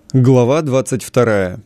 Глава 22.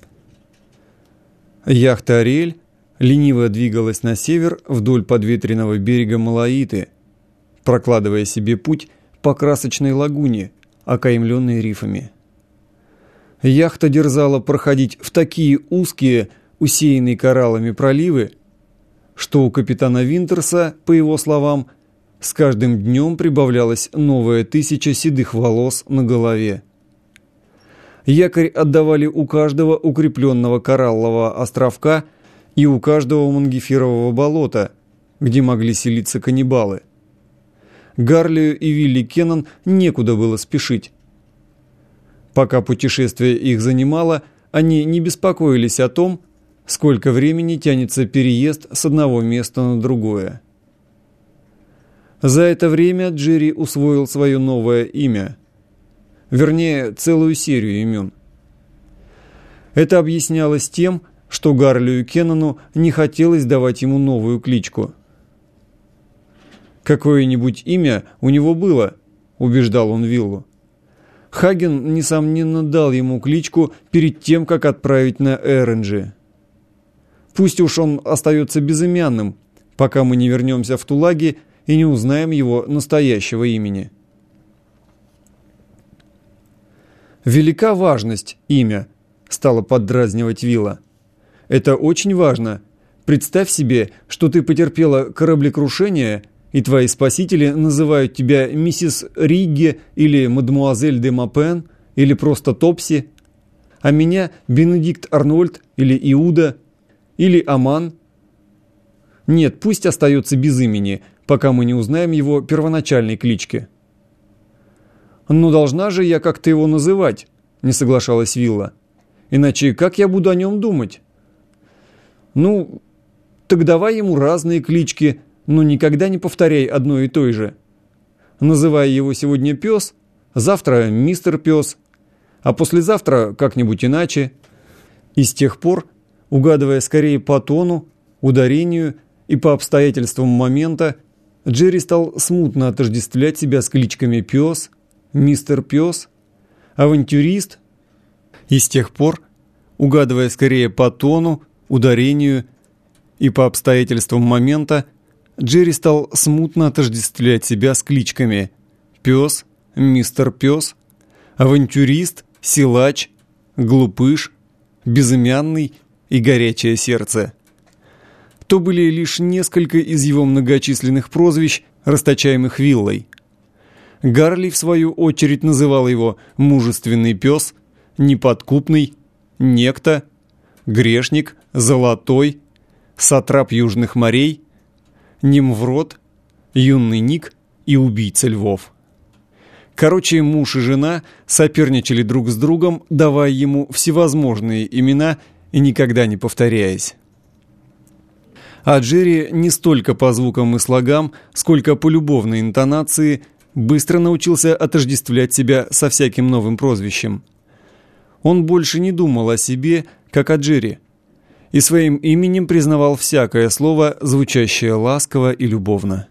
Яхта «Ариэль» лениво двигалась на север вдоль подветренного берега Малаиты, прокладывая себе путь по красочной лагуне, окаймленной рифами. Яхта дерзала проходить в такие узкие, усеянные кораллами проливы, что у капитана Винтерса, по его словам, с каждым днем прибавлялась новая 1000 седых волос на голове. Якорь отдавали у каждого укрепленного кораллового островка и у каждого мангиферового болота, где могли селиться каннибалы. Гарлию и Вилли Кеннон некуда было спешить. Пока путешествие их занимало, они не беспокоились о том, сколько времени тянется переезд с одного места на другое. За это время Джерри усвоил свое новое имя. Вернее, целую серию имен. Это объяснялось тем, что Гарлию Кеннону не хотелось давать ему новую кличку. «Какое-нибудь имя у него было», — убеждал он Виллу. Хаген, несомненно, дал ему кличку перед тем, как отправить на Эренджи. Пусть уж он остается безымянным, пока мы не вернемся в Тулаги и не узнаем его настоящего имени. «Велика важность имя», — стала поддразнивать Вилла. «Это очень важно. Представь себе, что ты потерпела кораблекрушение, и твои спасители называют тебя миссис Ригге или мадемуазель де Мапен, или просто Топси, а меня Бенедикт Арнольд или Иуда, или Аман. Нет, пусть остается без имени, пока мы не узнаем его первоначальной клички». «Но должна же я как-то его называть», — не соглашалась Вилла. «Иначе как я буду о нем думать?» «Ну, так давай ему разные клички, но никогда не повторяй одной и той же. Называй его сегодня Пес, завтра Мистер Пес, а послезавтра как-нибудь иначе». И с тех пор, угадывая скорее по тону, ударению и по обстоятельствам момента, Джерри стал смутно отождествлять себя с кличками Пес, Мистер Пес, авантюрист, и с тех пор, угадывая скорее по тону, ударению и по обстоятельствам момента, Джерри стал смутно отождествлять себя с кличками Пес, Мистер Пес, авантюрист, силач, глупыш, безымянный и горячее сердце. То были лишь несколько из его многочисленных прозвищ, расточаемых Виллой. Гарли, в свою очередь, называл его «мужественный пес», «неподкупный», «некто», «грешник», «золотой», «сатрап южных морей», «немврод», «юный Ник» и «убийца львов». Короче, муж и жена соперничали друг с другом, давая ему всевозможные имена и никогда не повторяясь. А Джерри не столько по звукам и слогам, сколько по любовной интонации быстро научился отождествлять себя со всяким новым прозвищем. Он больше не думал о себе, как о Джерри, и своим именем признавал всякое слово, звучащее ласково и любовно.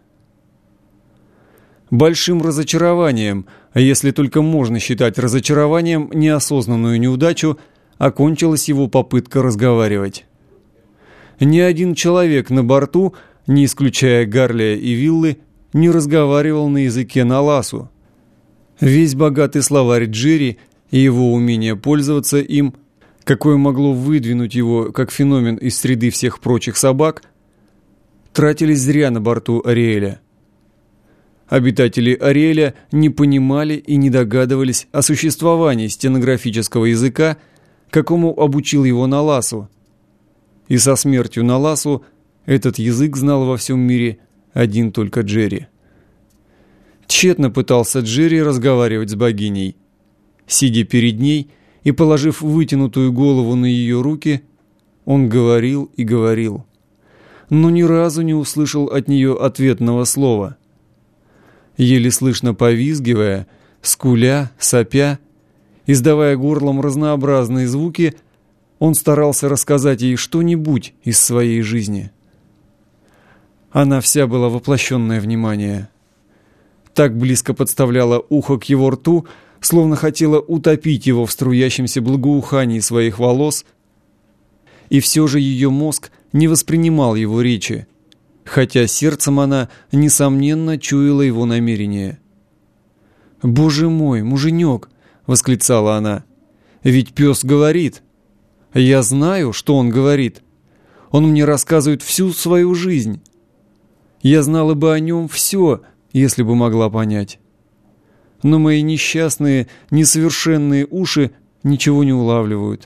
Большим разочарованием, если только можно считать разочарованием неосознанную неудачу, окончилась его попытка разговаривать. Ни один человек на борту, не исключая Гарлия и Виллы, не разговаривал на языке наласу. Весь богатый словарь Джерри и его умение пользоваться им, какое могло выдвинуть его как феномен из среды всех прочих собак, тратились зря на борту Ариэля. Обитатели Ариэля не понимали и не догадывались о существовании стенографического языка, какому обучил его Наласу. И со смертью Наласу этот язык знал во всем мире один только Джерри. Тщетно пытался Джерри разговаривать с богиней. Сидя перед ней и положив вытянутую голову на ее руки, он говорил и говорил, но ни разу не услышал от нее ответного слова. Еле слышно повизгивая, скуля, сопя, издавая горлом разнообразные звуки, он старался рассказать ей что-нибудь из своей жизни. Она вся была воплощенное внимание. Так близко подставляла ухо к его рту, словно хотела утопить его в струящемся благоухании своих волос, и все же ее мозг не воспринимал его речи, хотя сердцем она, несомненно, чуяла его намерение. «Боже мой, муженек!» — восклицала она. «Ведь пес говорит. Я знаю, что он говорит. Он мне рассказывает всю свою жизнь. Я знала бы о нем все, если бы могла понять. Но мои несчастные, несовершенные уши ничего не улавливают».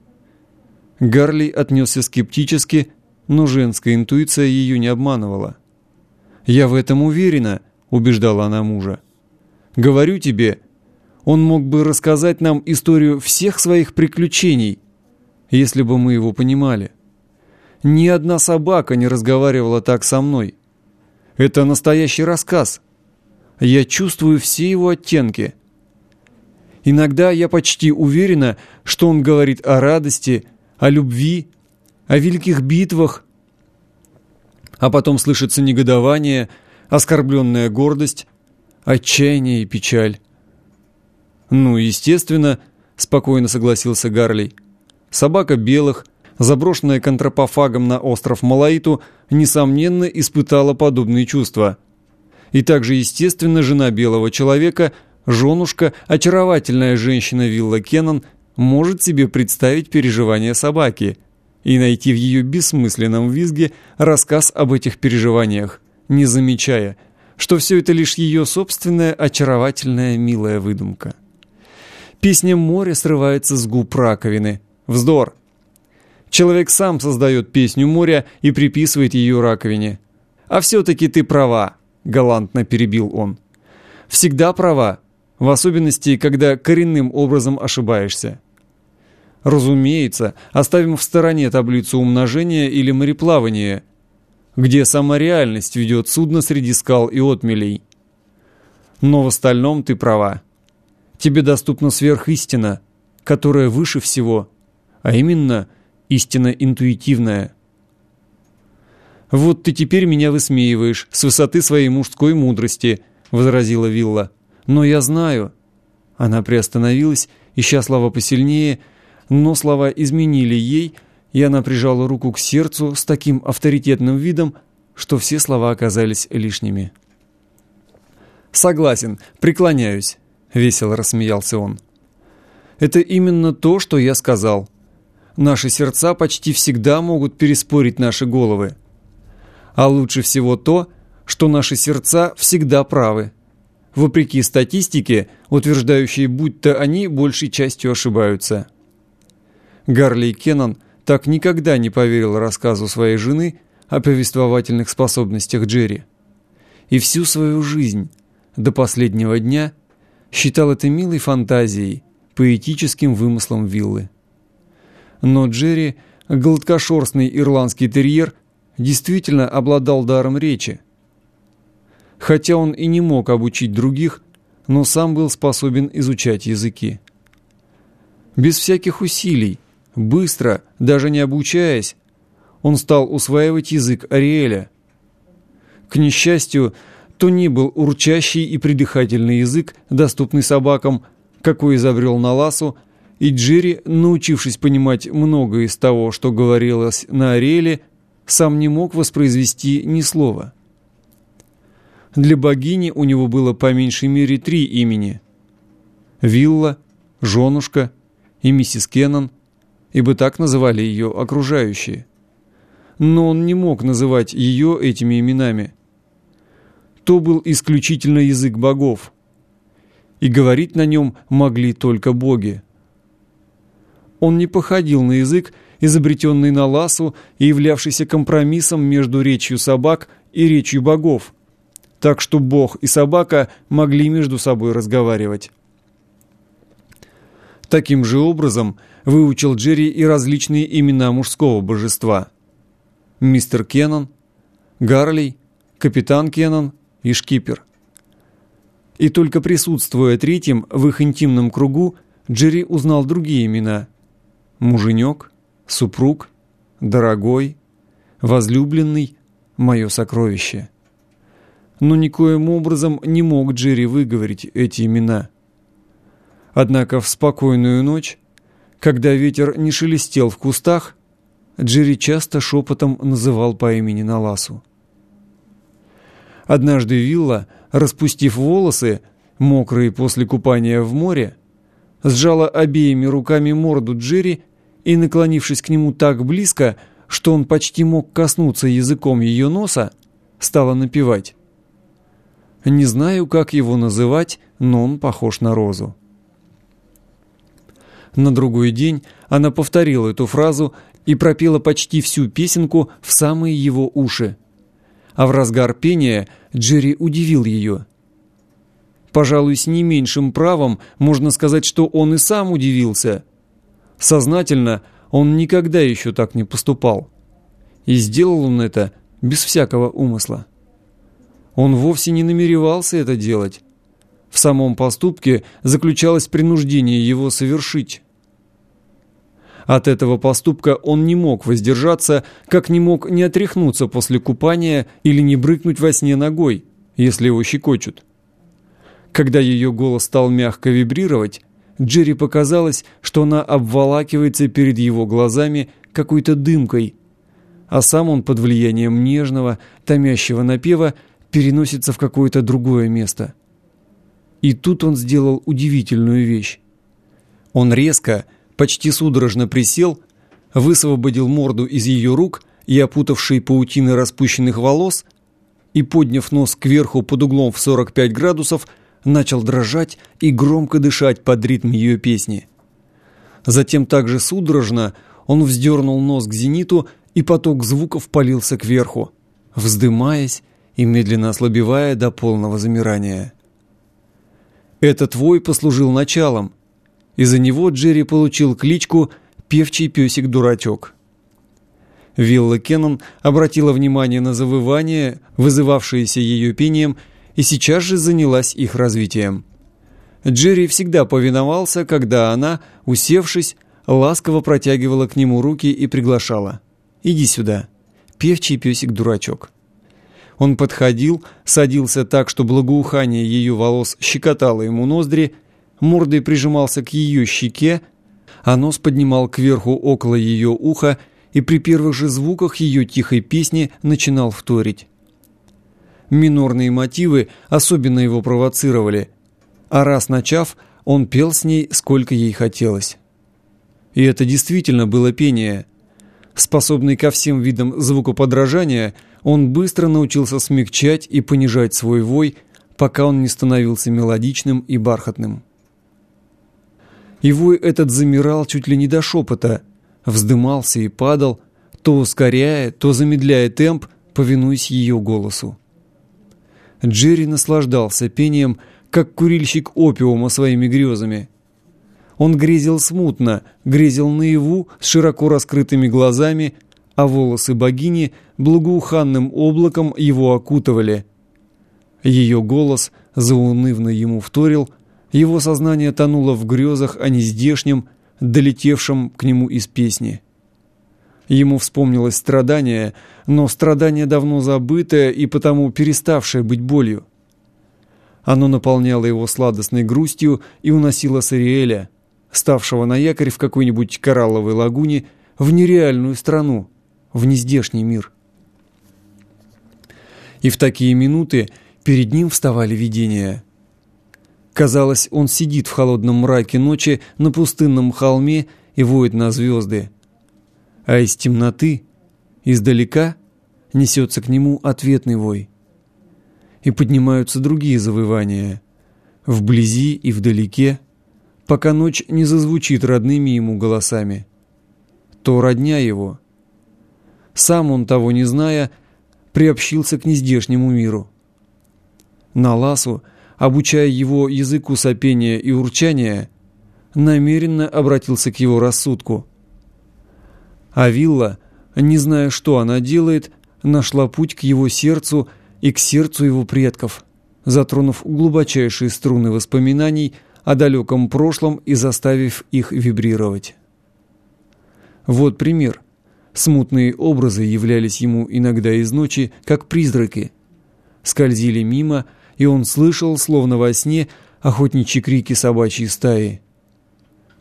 Гарли отнесся скептически, но женская интуиция ее не обманывала. «Я в этом уверена», — убеждала она мужа. «Говорю тебе, он мог бы рассказать нам историю всех своих приключений, если бы мы его понимали. Ни одна собака не разговаривала так со мной. Это настоящий рассказ. Я чувствую все его оттенки. Иногда я почти уверена, что он говорит о радости, о любви, о великих битвах, а потом слышится негодование, оскорбленная гордость, отчаяние и печаль». «Ну, естественно», — спокойно согласился Гарли. «Собака Белых, заброшенная контропофагом на остров Малаиту, несомненно, испытала подобные чувства. И также, естественно, жена белого человека, женушка, очаровательная женщина Вилла Кеннон, может себе представить переживания собаки и найти в ее бессмысленном визге рассказ об этих переживаниях, не замечая, что все это лишь ее собственная очаровательная милая выдумка. Песня моря срывается с губ раковины. Вздор! Человек сам создает песню моря и приписывает ее раковине. «А все-таки ты права», — галантно перебил он. «Всегда права, в особенности, когда коренным образом ошибаешься. Разумеется, оставим в стороне таблицу умножения или мореплавания, где сама реальность ведет судно среди скал и отмелей. Но в остальном ты права. Тебе доступна сверхистина, которая выше всего, а именно истина интуитивная». «Вот ты теперь меня высмеиваешь с высоты своей мужской мудрости», — возразила Вилла. «Но я знаю». Она приостановилась, ища слова посильнее, но слова изменили ей, и она прижала руку к сердцу с таким авторитетным видом, что все слова оказались лишними. «Согласен, преклоняюсь», — весело рассмеялся он. «Это именно то, что я сказал. Наши сердца почти всегда могут переспорить наши головы. А лучше всего то, что наши сердца всегда правы, вопреки статистике, утверждающей, будто они большей частью ошибаются». Гарли Кеннон так никогда не поверил рассказу своей жены о повествовательных способностях Джерри. И всю свою жизнь, до последнего дня, считал это милой фантазией, поэтическим вымыслом Виллы. Но Джерри, гладкошерстный ирландский терьер, действительно обладал даром речи. Хотя он и не мог обучить других, но сам был способен изучать языки. Без всяких усилий, быстро, даже не обучаясь, он стал усваивать язык Ариэля. К несчастью, то ни был урчащий и придыхательный язык, доступный собакам, какой изобрел Наласу, и Джерри, научившись понимать многое из того, что говорилось на Ариэле, сам не мог воспроизвести ни слова. Для богини у него было по меньшей мере 3 имени: Вилла, женушка и миссис Кеннон, ибо так называли ее окружающие. Но он не мог называть ее этими именами. То был исключительно язык богов, и говорить на нем могли только боги. Он не походил на язык, изобретенный Наласу и являвшийся компромиссом между речью собак и речью богов, так что бог и собака могли между собой разговаривать. Таким же образом выучил Джерри и различные имена мужского божества: мистер Кеннон, Гарли, капитан Кеннон и шкипер. И только присутствуя третьим в их интимном кругу, Джерри узнал другие имена: муженек, супруг, дорогой, возлюбленный, мое сокровище. Но никоим образом не мог Джерри выговорить эти имена. Однако в спокойную ночь, когда ветер не шелестел в кустах, Джерри часто шепотом называл по имени Наласу. Однажды Вилла, распустив волосы, мокрые после купания в море, сжала обеими руками морду Джерри и, наклонившись к нему так близко, что он почти мог коснуться языком ее носа, стала напевать. Не знаю, как его называть, но он похож на розу. На другой день она повторила эту фразу и пропела почти всю песенку в самые его уши. А в разгар пения Джерри удивил ее. Пожалуй, с не меньшим правом можно сказать, что он и сам удивился. Сознательно он никогда еще так не поступал. И сделал он это без всякого умысла. Он вовсе не намеревался это делать. В самом поступке заключалось принуждение его совершить. От этого поступка он не мог воздержаться, как не мог не отряхнуться после купания или не брыкнуть во сне ногой, если его щекочут. Когда ее голос стал мягко вибрировать, Джерри показалось, что она обволакивается перед его глазами какой-то дымкой, а сам он под влиянием нежного, томящего напева переносится в какое-то другое место. И тут он сделал удивительную вещь. Он резко, почти судорожно присел, высвободил морду из ее рук и опутавшей паутины распущенных волос и, подняв нос кверху под углом в 45 градусов, начал дрожать и громко дышать под ритм ее песни. Затем также судорожно он вздернул нос к зениту, и поток звуков полился кверху, вздымаясь и медленно ослабевая до полного замирания. Этот вой послужил началом. Из-за него Джерри получил кличку «Певчий песик-дурачок». Вилла Кеннон обратила внимание на завывания, вызывавшиеся ее пением, и сейчас же занялась их развитием. Джерри всегда повиновался, когда она, усевшись, ласково протягивала к нему руки и приглашала: «Иди сюда, певчий песик-дурачок». Он подходил, садился так, что благоухание ее волос щекотало ему ноздри, мордой прижимался к ее щеке, а нос поднимал кверху около ее уха и при первых же звуках ее тихой песни начинал вторить. Минорные мотивы особенно его провоцировали, а раз начав, он пел с ней, сколько ей хотелось. И это действительно было пение. Способный ко всем видам звукоподражания, он быстро научился смягчать и понижать свой вой, пока он не становился мелодичным и бархатным. И вой этот замирал чуть ли не до шепота, вздымался и падал, то ускоряя, то замедляя темп, повинуясь ее голосу. Джерри наслаждался пением, как курильщик опиума своими грезами. Он грезил смутно, грезил наяву с широко раскрытыми глазами, а волосы богини благоуханным облаком его окутывали. Ее голос заунывно ему вторил, его сознание тонуло в грезах о нездешнем, долетевшем к нему из песни. Ему вспомнилось страдание, но страдание давно забытое и потому переставшее быть болью. Оно наполняло его сладостной грустью и уносило с Ариэля, ставшего на якорь в какой-нибудь коралловой лагуне, в нереальную страну, в нездешний мир. И в такие минуты перед ним вставали видения. Казалось, он сидит в холодном мраке ночи на пустынном холме и воет на звезды. А из темноты, издалека, несется к нему ответный вой. И поднимаются другие завывания, вблизи и вдалеке, пока ночь не зазвучит родными ему голосами. То родня его. Сам он, того не зная, приобщился к нездешнему миру. Наласу, обучая его языку сопения и урчания, намеренно обратился к его рассудку. А Вилла, не зная, что она делает, нашла путь к его сердцу и к сердцу его предков, затронув глубочайшие струны воспоминаний о далеком прошлом и заставив их вибрировать. Вот пример. Смутные образы являлись ему иногда из ночи, как призраки. Скользили мимо, и он слышал, словно во сне, охотничьи крики собачьей стаи,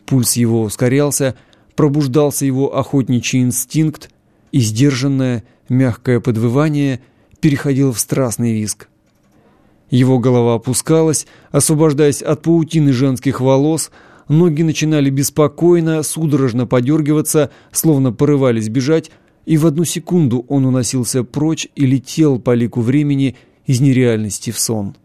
Пульс его ускорялся, пробуждался его охотничий инстинкт, и сдержанное, мягкое подвывание переходило в страстный визг. Его голова опускалась, освобождаясь от паутины женских волос, ноги начинали беспокойно, судорожно подергиваться, словно порывались бежать, и в одну секунду он уносился прочь и летел по лику времени из нереальности в сон.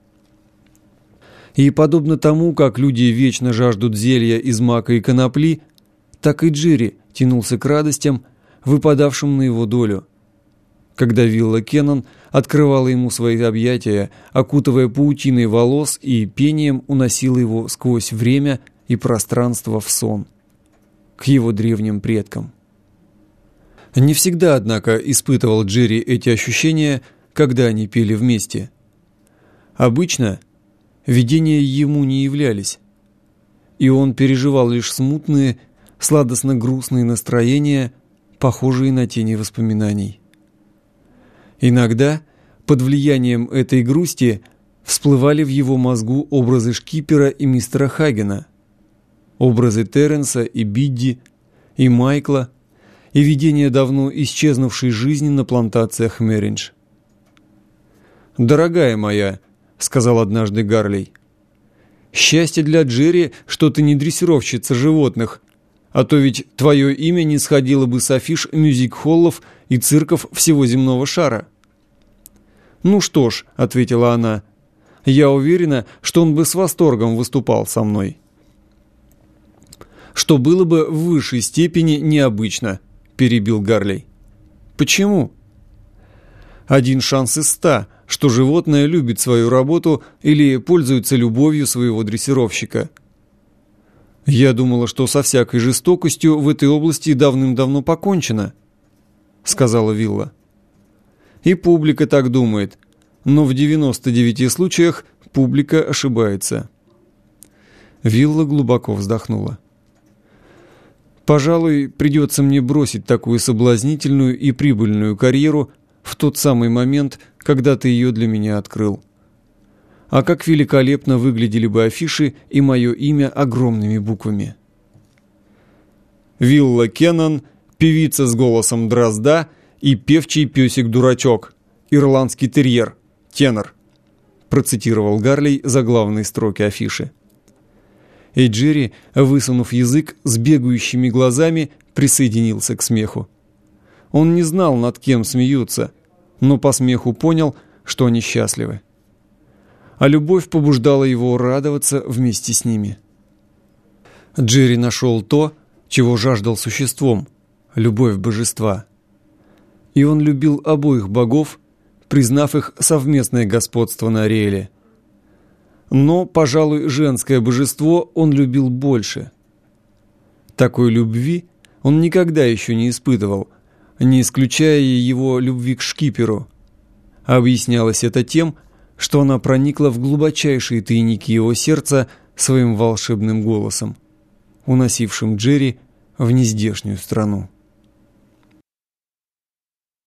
И подобно тому, как люди вечно жаждут зелья из мака и конопли, так и Джерри тянулся к радостям, выпадавшим на его долю. Когда Вилла Кеннон открывала ему свои объятия, окутывая паутиной волос и пением уносила его сквозь время и пространство в сон, к его древним предкам. Не всегда, однако, испытывал Джерри эти ощущения, когда они пели вместе. Обычно видения ему не являлись, и он переживал лишь смутные, сладостно-грустные настроения, похожие на тени воспоминаний. Иногда, под влиянием этой грусти, всплывали в его мозгу образы шкипера и мистера Хагена, образы Терренса и Бидди, и Майкла, и видения давно исчезнувшей жизни на плантациях Мерридж. «Дорогая моя», — сказал однажды Гарлей, — «счастье для Джерри, что ты не дрессировщица животных, а то ведь твое имя не сходило бы с афиш мюзик-холлов и цирков всего земного шара». «Ну что ж», — ответила она, — «я уверена, что он бы с восторгом выступал со мной». «Что было бы в высшей степени необычно», — перебил Гарлей. «Почему?» «Один шанс из 100, что животное любит свою работу или пользуется любовью своего дрессировщика». «Я думала, что со всякой жестокостью в этой области давным-давно покончено», — сказала Вилла. «И публика так думает, но в 99 случаях публика ошибается». Вилла глубоко вздохнула. «Пожалуй, придется мне бросить такую соблазнительную и прибыльную карьеру в тот самый момент, когда ты ее для меня открыл. А как великолепно выглядели бы афиши и мое имя огромными буквами». «Вилла Кеннон, певица с голосом дрозда и певчий песик-дурачок, ирландский терьер, тенор», процитировал Гарлей заглавные строки афиши. И Джерри, высунув язык с бегающими глазами, присоединился к смеху. Он не знал, над кем смеются, но по смеху понял, что они счастливы. А любовь побуждала его радоваться вместе с ними. Джерри нашел то, чего жаждал существом — любовь божества. И он любил обоих богов, признав их совместное господство на Ариэле. Но, пожалуй, женское божество он любил больше. Такой любви он никогда еще не испытывал, не исключая его любви к шкиперу. Объяснялось это тем, что она проникла в глубочайшие тайники его сердца своим волшебным голосом, уносившим Джерри в нездешнюю страну.